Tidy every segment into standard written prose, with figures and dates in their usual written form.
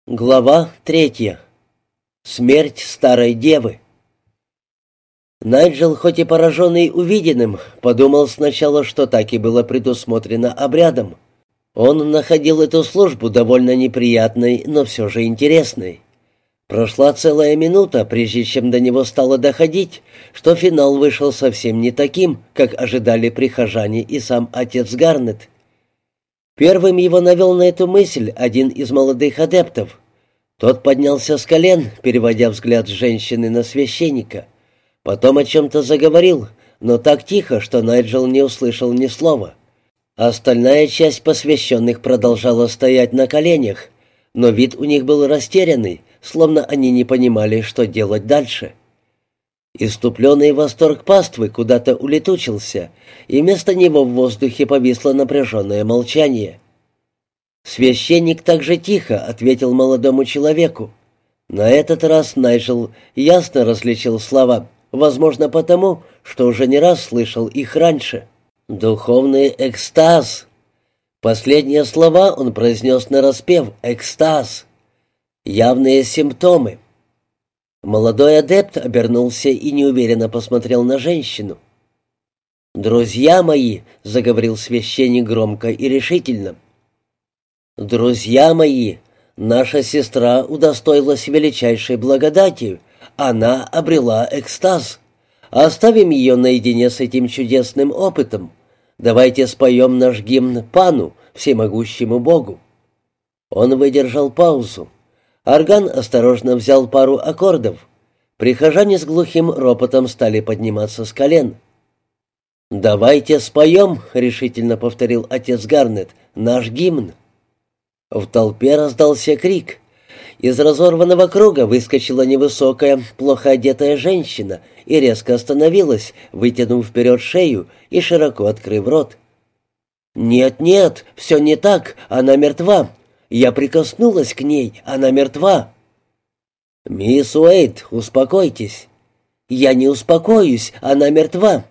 Глава 3. Смерть старой девы. Найджел, хоть и пораженный увиденным, подумал сначала, что так и было предусмотрено обрядом. Он находил эту службу довольно неприятной, но все же интересной. Прошла целая минута, прежде чем до него стало доходить, что финал вышел совсем не таким, как ожидали прихожане и сам отец Гарнет. Первым его навел на эту мысль один из молодых адептов. Тот поднялся с колен, переводя взгляд с женщины на священника. Потом о чем-то заговорил, но так тихо, что Найджел не услышал ни слова. Остальная часть посвященных продолжала стоять на коленях, но вид у них был растерянный, словно они не понимали, что делать дальше. Иступленный восторг паствы куда-то улетучился, и вместо него в воздухе повисло напряженное молчание. Священник также тихо ответил молодому человеку. На этот раз Найджел ясно различил слова, возможно потому, что уже не раз слышал их раньше. «Духовный экстаз». Последние слова он произнес нараспев «экстаз». Явные симптомы. Молодой адепт обернулся и неуверенно посмотрел на женщину. «Друзья мои», — заговорил священник громко и решительно, — «друзья мои, наша сестра удостоилась величайшей благодати, она обрела экстаз. Оставим ее наедине с этим чудесным опытом. Давайте споем наш гимн Пану, всемогущему Богу». Он выдержал паузу. Орган осторожно взял пару аккордов. Прихожане с глухим ропотом стали подниматься с колен. «Давайте споем», — решительно повторил отец Гарнет, — «наш гимн». В толпе раздался крик. Из разорванного круга выскочила невысокая, плохо одетая женщина и резко остановилась, вытянув вперед шею и широко открыв рот. «Нет, нет, все не так, она мертва. Я прикоснулась к ней, она мертва». «Мисс Уэйт, успокойтесь». «Я не успокоюсь, она мертва».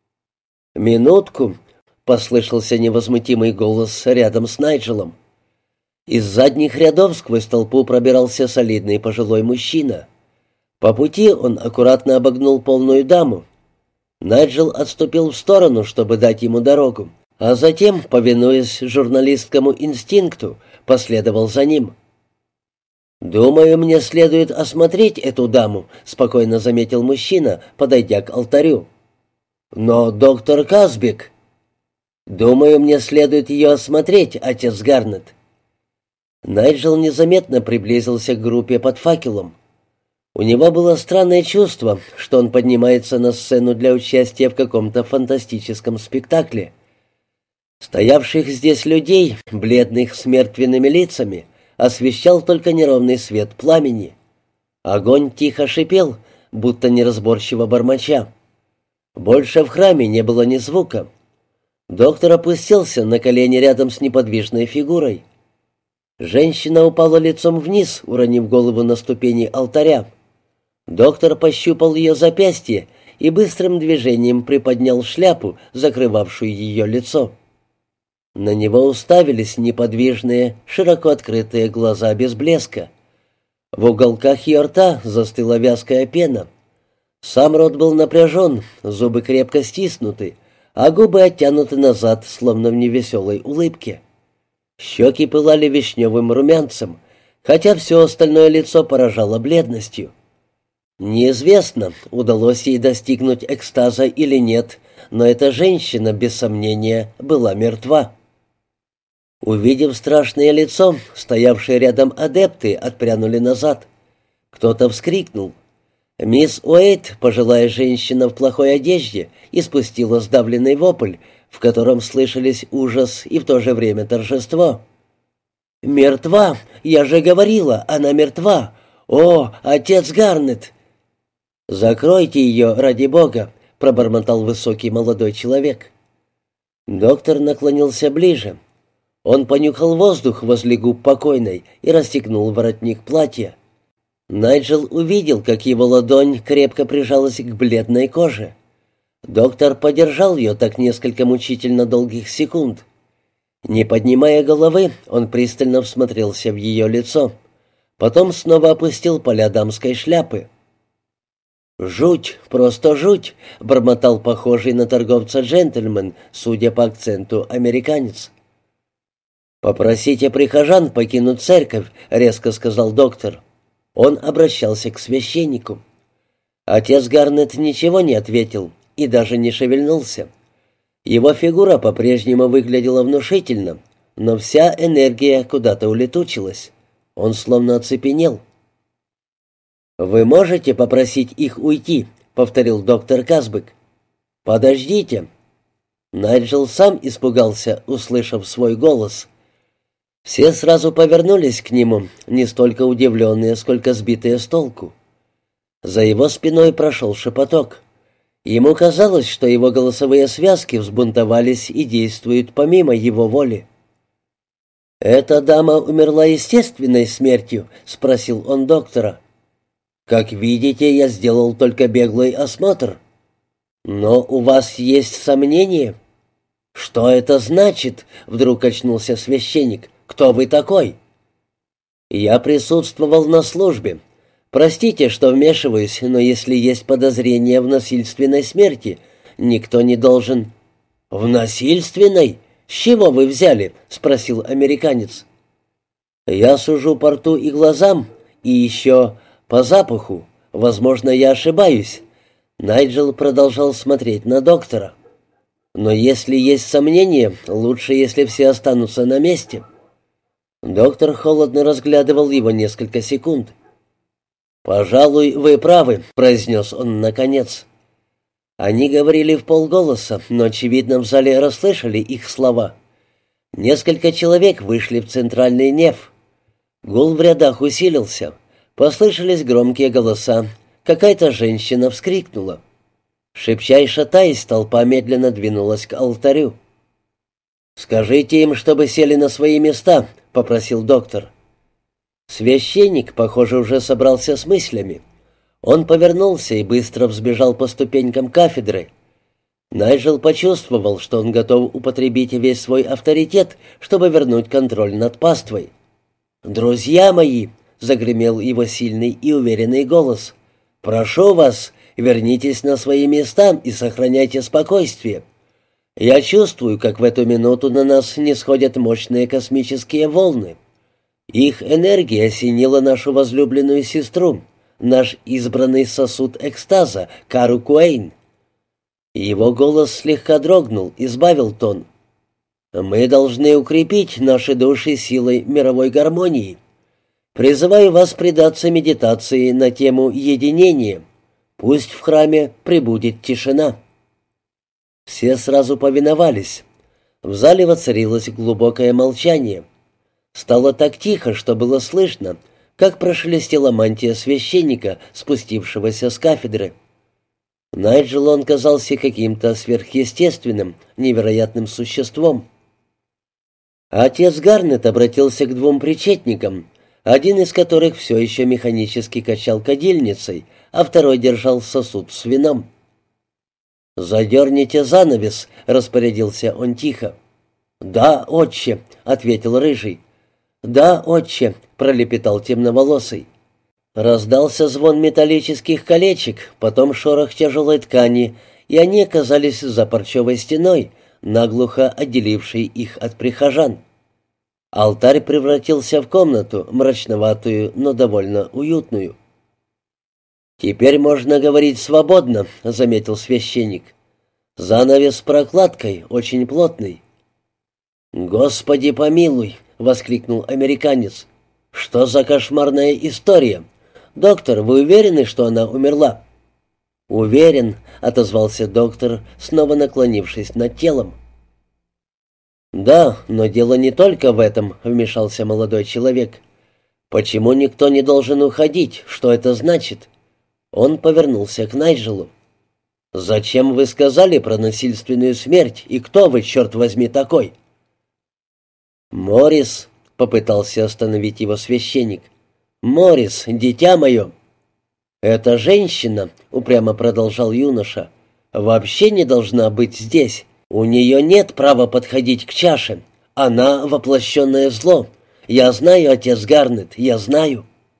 «Минутку», — послышался невозмутимый голос рядом с Найджелом. Из задних рядов сквозь толпу пробирался солидный пожилой мужчина. По пути он аккуратно обогнул полную даму. Найджел отступил в сторону, чтобы дать ему дорогу, а затем, повинуясь журналистскому инстинкту, последовал за ним. «Думаю, мне следует осмотреть эту даму», — спокойно заметил мужчина, подойдя к алтарю. «Но доктор Казбек...» «Думаю, мне следует ее осмотреть, отец Гарнет». Найджел незаметно приблизился к группе под факелом. У него было странное чувство, что он поднимается на сцену для участия в каком-то фантастическом спектакле. Стоявших здесь людей, бледных с мертвенными лицами, освещал только неровный свет пламени. Огонь тихо шипел, будто неразборчиво бормоча. Больше в храме не было ни звука. Доктор опустился на колени рядом с неподвижной фигурой. Женщина упала лицом вниз, уронив голову на ступени алтаря. Доктор пощупал ее запястье и быстрым движением приподнял шляпу, закрывавшую ее лицо. На него уставились неподвижные, широко открытые глаза без блеска. В уголках ее рта застыла вязкая пена. Сам рот был напряжен, зубы крепко стиснуты, а губы оттянуты назад, словно в невеселой улыбке. Щеки пылали вишневым румянцем, хотя все остальное лицо поражало бледностью. Неизвестно, удалось ей достигнуть экстаза или нет, но эта женщина, без сомнения, была мертва. Увидев страшное лицо, стоявшие рядом адепты отпрянули назад. Кто-то вскрикнул. Мисс Уэйт, пожилая женщина в плохой одежде, испустила сдавленный вопль, в котором слышались ужас и в то же время торжество. «Мертва! Я же говорила, она мертва! О, отец Гарнет!» «Закройте ее, ради бога!» — пробормотал высокий молодой человек. Доктор наклонился ближе. Он понюхал воздух возле губ покойной и расстегнул воротник платья. Найджел увидел, как его ладонь крепко прижалась к бледной коже. Доктор подержал ее так несколько мучительно долгих секунд. Не поднимая головы, он пристально всмотрелся в ее лицо. Потом снова опустил поля дамской шляпы. «Жуть, просто жуть», — бормотал похожий на торговца джентльмен, судя по акценту, американец. «Попросите прихожан покинуть церковь», — резко сказал доктор. Он обращался к священнику. Отец Гарнет ничего не ответил и даже не шевельнулся. Его фигура по-прежнему выглядела внушительно, но вся энергия куда-то улетучилась. Он словно оцепенел. «Вы можете попросить их уйти?» — повторил доктор Казбек. «Подождите». Найджел сам испугался, услышав свой голос. Все сразу повернулись к нему, не столько удивленные, сколько сбитые с толку. За его спиной прошел шепоток. Ему казалось, что его голосовые связки взбунтовались и действуют помимо его воли. «Эта дама умерла естественной смертью?» — спросил он доктора. «Как видите, я сделал только беглый осмотр». «Но у вас есть сомнения?» «Что это значит?» — вдруг очнулся священник. «Кто вы такой?» «Я присутствовал на службе. Простите, что вмешиваюсь, но если есть подозрение в насильственной смерти, никто не должен...» «В насильственной? С чего вы взяли?» — спросил американец. «Я сужу по рту и глазам, и еще по запаху. Возможно, я ошибаюсь». Найджел продолжал смотреть на доктора. «Но если есть сомнения, лучше, если все останутся на месте». Доктор холодно разглядывал его несколько секунд. «Пожалуй, вы правы», — произнес он наконец. Они говорили вполголоса, но, очевидно, в зале расслышали их слова. Несколько человек вышли в центральный неф. Гул в рядах усилился. Послышались громкие голоса. Какая-то женщина вскрикнула. Шепча и шатаясь, толпа медленно двинулась к алтарю. «Скажите им, чтобы сели на свои места», — попросил доктор. Священник, похоже, уже собрался с мыслями. Он повернулся и быстро взбежал по ступенькам кафедры. Найджел почувствовал, что он готов употребить весь свой авторитет, чтобы вернуть контроль над паствой. «Друзья мои!» — загремел его сильный и уверенный голос. «Прошу вас, вернитесь на свои места и сохраняйте спокойствие. Я чувствую, как в эту минуту на нас нисходят мощные космические волны. Их энергия осенила нашу возлюбленную сестру, наш избранный сосуд экстаза, Кару Куэйн». Его голос слегка дрогнул и сбавил тон. «Мы должны укрепить наши души силой мировой гармонии. Призываю вас предаться медитации на тему единения. Пусть в храме пребудет тишина». Все сразу повиновались. В зале воцарилось глубокое молчание. Стало так тихо, что было слышно, как прошелестела мантия священника, спустившегося с кафедры. Найджелу он казался каким-то сверхъестественным, невероятным существом. Отец Гарнет обратился к двум причетникам, один из которых все еще механически качал кадильницей, а второй держал сосуд с вином. «Задерните занавес», — распорядился он тихо. «Да, отче», — ответил рыжий. «Да, отче», — пролепетал темноволосый. Раздался звон металлических колечек, потом шорох тяжелой ткани, и они оказались за парчевой стеной, наглухо отделившей их от прихожан. Алтарь превратился в комнату, мрачноватую, но довольно уютную. «Теперь можно говорить свободно», — заметил священник. «Занавес с прокладкой, очень плотный». «Господи помилуй!» — воскликнул американец. «Что за кошмарная история? Доктор, вы уверены, что она умерла?» «Уверен», — отозвался доктор, снова наклонившись над телом. «Да, но дело не только в этом», — вмешался молодой человек. «Почему никто не должен уходить? Что это значит?» Он повернулся к Найджелу. «Зачем вы сказали про насильственную смерть, и кто вы, черт возьми, такой?» «Моррис», — попытался остановить его священник. «Моррис, дитя мое». «Эта женщина», — упрямо продолжал юноша, — «вообще не должна быть здесь. У нее нет права подходить к чаше. Она воплощенное зло. Я знаю, отец Гарнет, я знаю».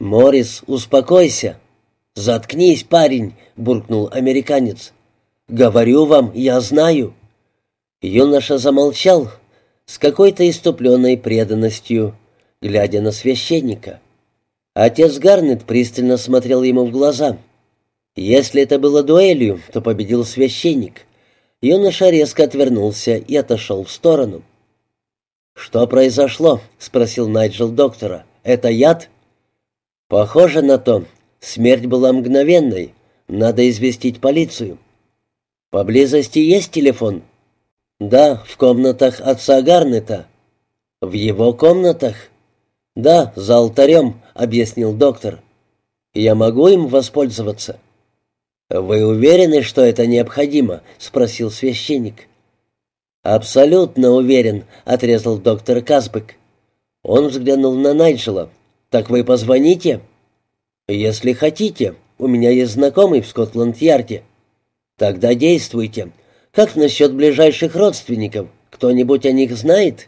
«Моррис, успокойся!» «Заткнись, парень!» — буркнул американец. «Говорю вам, я знаю!» Юноша замолчал с какой-то иступленной преданностью, глядя на священника. Отец Гарнет пристально смотрел ему в глаза. Если это было дуэлью, то победил священник. Юноша резко отвернулся и отошел в сторону. «Что произошло?» — спросил Найджел доктора. «Это яд?» «Похоже на то. Смерть была мгновенной. Надо известить полицию». «Поблизости есть телефон?» «Да, в комнатах отца Гарнета». «В его комнатах?» «Да, за алтарем», — объяснил доктор. «Я могу им воспользоваться?» «Вы уверены, что это необходимо?» — спросил священник. «Абсолютно уверен», — отрезал доктор Казбек. Он взглянул на Найджела. «Так вы позвоните?» «Если хотите. У меня есть знакомый в Скотланд-Ярде». «Тогда действуйте. Как насчет ближайших родственников? Кто-нибудь о них знает?»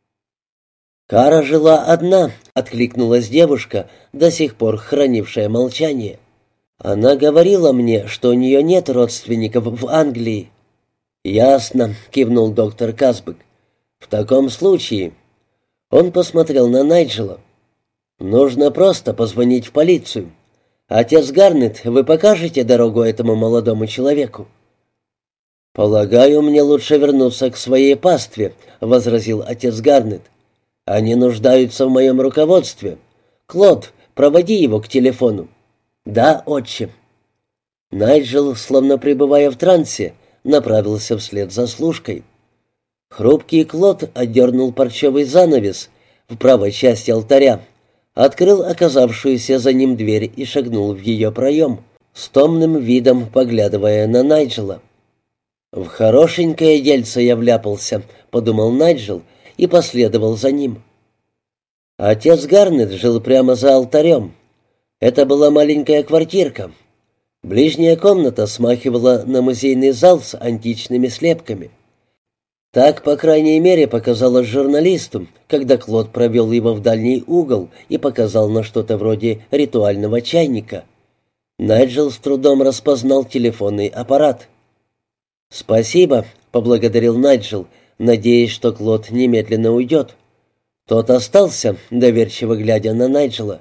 «Кара жила одна», — откликнулась девушка, до сих пор хранившая молчание. «Она говорила мне, что у нее нет родственников в Англии». «Ясно», — кивнул доктор Казбек. «В таком случае...» Он посмотрел на Найджела. «Нужно просто позвонить в полицию. Отец Гарнет, вы покажете дорогу этому молодому человеку?» «Полагаю, мне лучше вернуться к своей пастве», — возразил отец Гарнет. «Они нуждаются в моем руководстве. Клод, проводи его к телефону». «Да, отче». Найджел, словно пребывая в трансе, направился вслед за служкой. Хрупкий Клод отдернул парчевый занавес в правой части алтаря, открыл оказавшуюся за ним дверь и шагнул в ее проем, с томным видом поглядывая на Найджела. «В хорошенькое дельце я вляпался», — подумал Найджел и последовал за ним. Отец Гарнет жил прямо за алтарем. Это была маленькая квартирка. Ближняя комната смахивала на музейный зал с античными слепками. Так, по крайней мере, показалось журналисту, когда Клод провел его в дальний угол и показал на что-то вроде ритуального чайника. Найджел с трудом распознал телефонный аппарат. «Спасибо», — поблагодарил Найджел, надеясь, что Клод немедленно уйдет. Тот остался, доверчиво глядя на Найджела.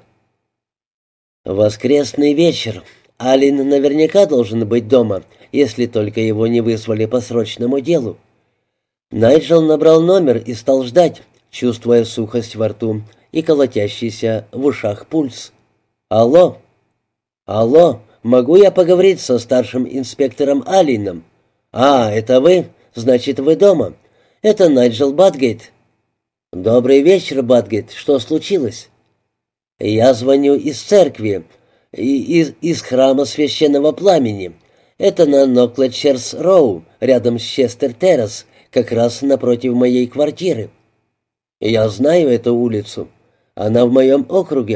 «Воскресный вечер. Аллен наверняка должен быть дома, если только его не вызвали по срочному делу». Найджел набрал номер и стал ждать, чувствуя сухость во рту и колотящийся в ушах пульс. «Алло? Алло, могу я поговорить со старшим инспектором Алленом?» «А, это вы? Значит, вы дома. Это Найджел Батгейт». «Добрый вечер, Батгейт. Что случилось?» «Я звоню из церкви, из храма священного пламени. Это на Ноклетчерс-Роу, рядом с Честер-Террас, как раз напротив моей квартиры. Я знаю эту улицу. Она в моем округе.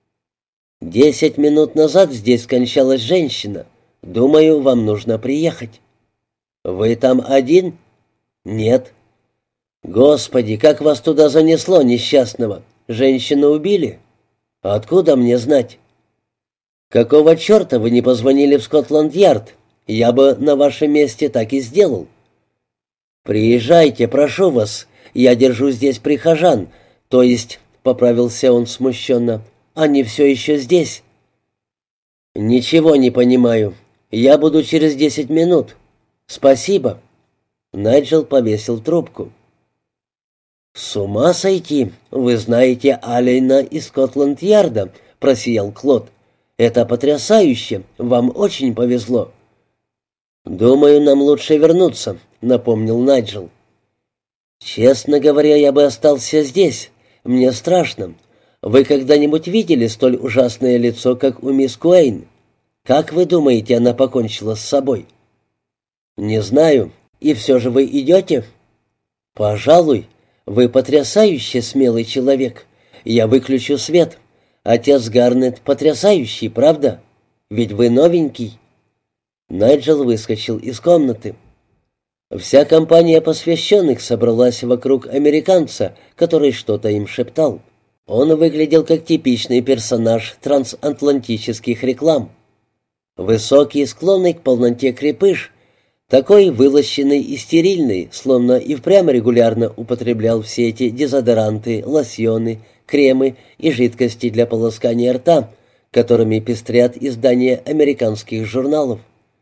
10 минут назад здесь скончалась женщина. Думаю, вам нужно приехать». «Вы там один?» «Нет». «Господи, как вас туда занесло, несчастного? Женщину убили?» «Откуда мне знать?» «Какого черта вы не позвонили в Скотланд-Ярд? Я бы на вашем месте так и сделал». «Приезжайте, прошу вас. Я держу здесь прихожан. То есть, — поправился он смущенно, — они все еще здесь». «Ничего не понимаю. Я буду через 10 минут. Спасибо». Найджел повесил трубку. «С ума сойти! Вы знаете Аллена из Скотланд-Ярда», — просиял Клод. «Это потрясающе! Вам очень повезло». «Думаю, нам лучше вернуться», — напомнил Найджел. «Честно говоря, я бы остался здесь. Мне страшно. Вы когда-нибудь видели столь ужасное лицо, как у мисс Куэйн? Как вы думаете, она покончила с собой?» «Не знаю. И все же вы идете?» «Пожалуй. Вы потрясающе смелый человек. Я выключу свет. Отец Гарнет потрясающий, правда? Ведь вы новенький». Найджел выскочил из комнаты. Вся компания посвященных собралась вокруг американца, который что-то им шептал. Он выглядел как типичный персонаж трансатлантических реклам. Высокий, склонный к полноте крепыш, такой вылощенный и стерильный, словно и впрямь регулярно употреблял все эти дезодоранты, лосьоны, кремы и жидкости для полоскания рта, которыми пестрят издания американских журналов.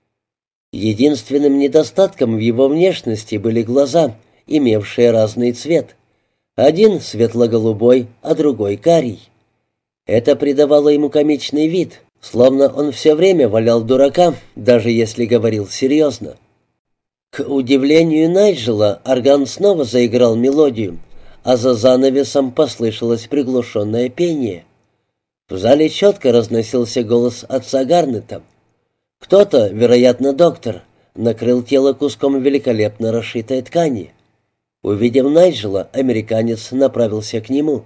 Единственным недостатком в его внешности были глаза, имевшие разный цвет. Один светло-голубой, а другой карий. Это придавало ему комичный вид, словно он все время валял дурака, даже если говорил серьезно. К удивлению Найджела, орган снова заиграл мелодию, а за занавесом послышалось приглушенное пение. В зале четко разносился голос отца Гарнета. Кто-то, вероятно, доктор, накрыл тело куском великолепно расшитой ткани. Увидев Найджела, американец направился к нему.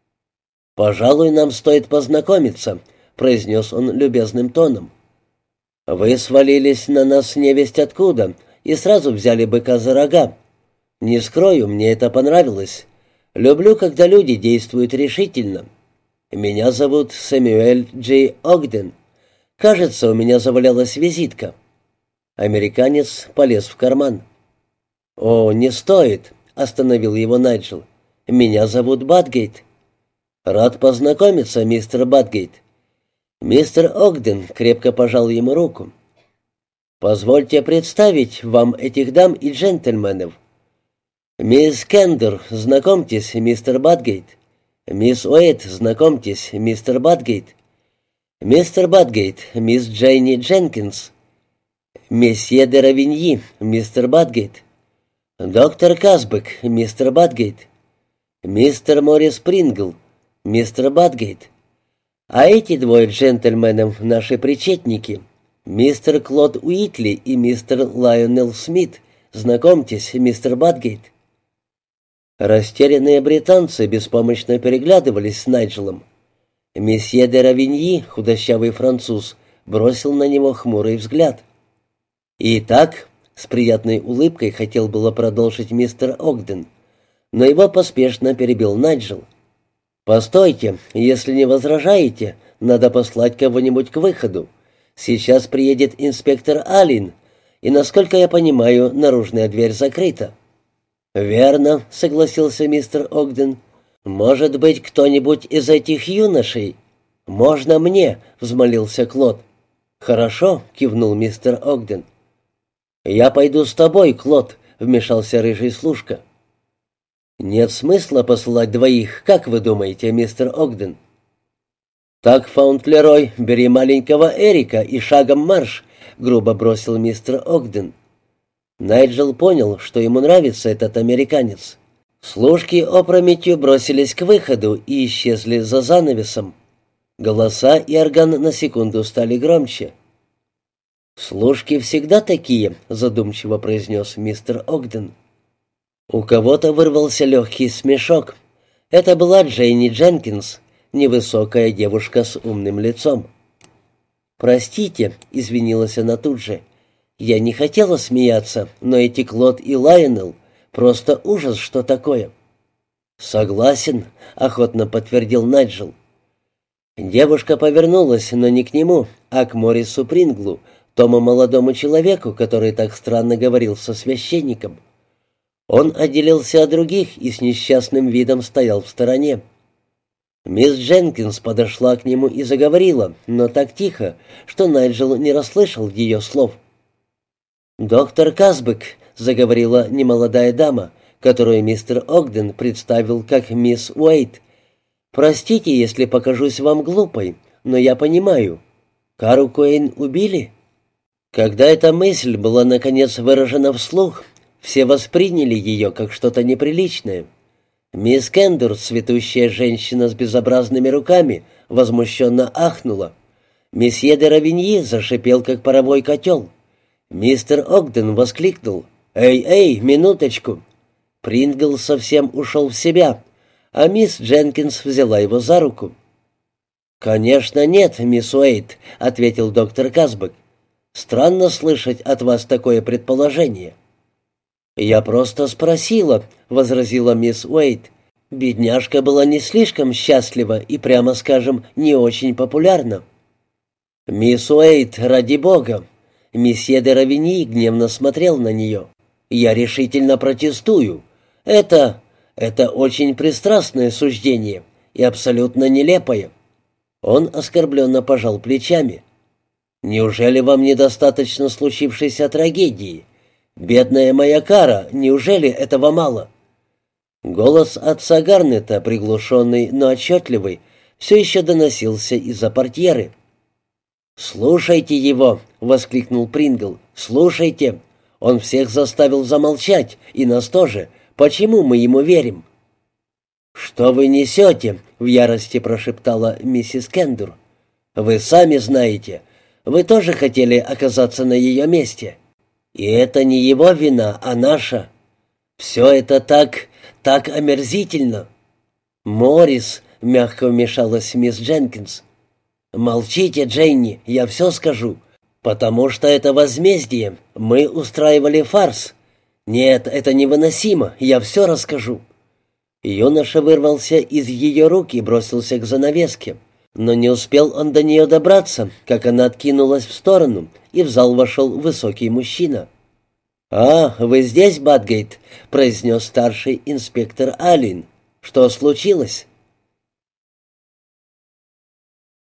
«Пожалуй, нам стоит познакомиться», — произнес он любезным тоном. «Вы свалились на нас невесть откуда и сразу взяли быка за рога. Не скрою, мне это понравилось. Люблю, когда люди действуют решительно. Меня зовут Сэмюэль Джей Огден. Кажется, у меня завалялась визитка». Американец полез в карман. «О, не стоит», — остановил его Найджел. «Меня зовут Батгейт». «Рад познакомиться, мистер Батгейт». Мистер Огден крепко пожал ему руку. «Позвольте представить вам этих дам и джентльменов. Мисс Кендер, знакомьтесь, мистер Батгейт. Мисс Уэйт, знакомьтесь, мистер Батгейт. Мистер Батгейт, мисс Джейни Дженкинс. Месье де Равиньи, мистер Батгейт. Доктор Казбек, мистер Батгейт. Мистер Моррис Прингл, мистер Батгейт. А эти двое джентльменов — наши причетники. Мистер Клод Уитли и мистер Лайонел Смит. Знакомьтесь, мистер Батгейт». Растерянные британцы беспомощно переглядывались с Найджелом. Месье де Равиньи, худощавый француз, бросил на него хмурый взгляд. «Итак», — с приятной улыбкой хотел было продолжить мистер Огден, но его поспешно перебил Найджел. «Постойте, если не возражаете, надо послать кого-нибудь к выходу. Сейчас приедет инспектор Аллен, и, насколько я понимаю, наружная дверь закрыта». «Верно», — согласился мистер Огден. «Может быть, кто-нибудь из этих юношей?» «Можно мне?» — взмолился Клод. «Хорошо», — кивнул мистер Огден. «Я пойду с тобой, Клод», — вмешался рыжий служка. «Нет смысла посылать двоих, как вы думаете, мистер Огден?» «Так, Фаунтлерой, бери маленького Эрика и шагом марш», — грубо бросил мистер Огден. Найджел понял, что ему нравится этот американец. Служки опрометью бросились к выходу и исчезли за занавесом. Голоса и орган на секунду стали громче. «Служки всегда такие», — задумчиво произнес мистер Огден. У кого-то вырвался легкий смешок. Это была Джейни Дженкинс, невысокая девушка с умным лицом. «Простите», — извинилась она тут же, — «я не хотела смеяться, но эти Клод и Лайонел — просто ужас, что такое». «Согласен», — охотно подтвердил Найджел. Девушка повернулась, но не к нему, а к Моррису Принглу, тому молодому человеку, который так странно говорил со священником. Он отделился от других и с несчастным видом стоял в стороне. Мисс Дженкинс подошла к нему и заговорила, но так тихо, что Найджел не расслышал ее слов. «Доктор Казбек», — заговорила немолодая дама, которую мистер Огден представил как мисс Уэйт. «Простите, если покажусь вам глупой, но я понимаю. Кару Куэйн убили?» Когда эта мысль была наконец выражена вслух, все восприняли ее как что-то неприличное. Мисс Кендер, цветущая женщина с безобразными руками, возмущенно ахнула. Месье де Равиньи зашипел, как паровой котел. Мистер Огден воскликнул: «Эй, эй, минуточку!» Прингл совсем ушел в себя, а мисс Дженкинс взяла его за руку. «Конечно нет, мисс Уэйт», — ответил доктор Казбек. «Странно слышать от вас такое предположение». «Я просто спросила», — возразила мисс Уэйт. Бедняжка была не слишком счастлива и, прямо скажем, не очень популярна. «Мисс Уэйт, ради бога!» Месье де Равиньи гневно смотрел на нее. «Я решительно протестую. Это очень пристрастное суждение и абсолютно нелепое». Он оскорбленно пожал плечами. «Неужели вам недостаточно случившейся трагедии? Бедная моя Кара, неужели этого мало?» Голос отца Гарнета, приглушенный, но отчетливый, все еще доносился из-за портьеры. «Слушайте его!» — воскликнул Прингл. «Слушайте! Он всех заставил замолчать, и нас тоже. Почему мы ему верим?» «Что вы несете?» — в ярости прошептала миссис Кендур. «Вы сами знаете. Вы тоже хотели оказаться на ее месте. И это не его вина, а наша. Все это так омерзительно». «Моррис», — мягко вмешалась мисс Дженкинс. «Молчите, Дженни, я все скажу. Потому что это возмездие. Мы устраивали фарс. Нет, это невыносимо, я все расскажу». Юноша вырвался из ее рук и бросился к занавеске. Но не успел он до нее добраться, как она откинулась в сторону, и в зал вошел высокий мужчина. «А, вы здесь, Бадгейт?» — произнес старший инспектор Аллен. «Что случилось?»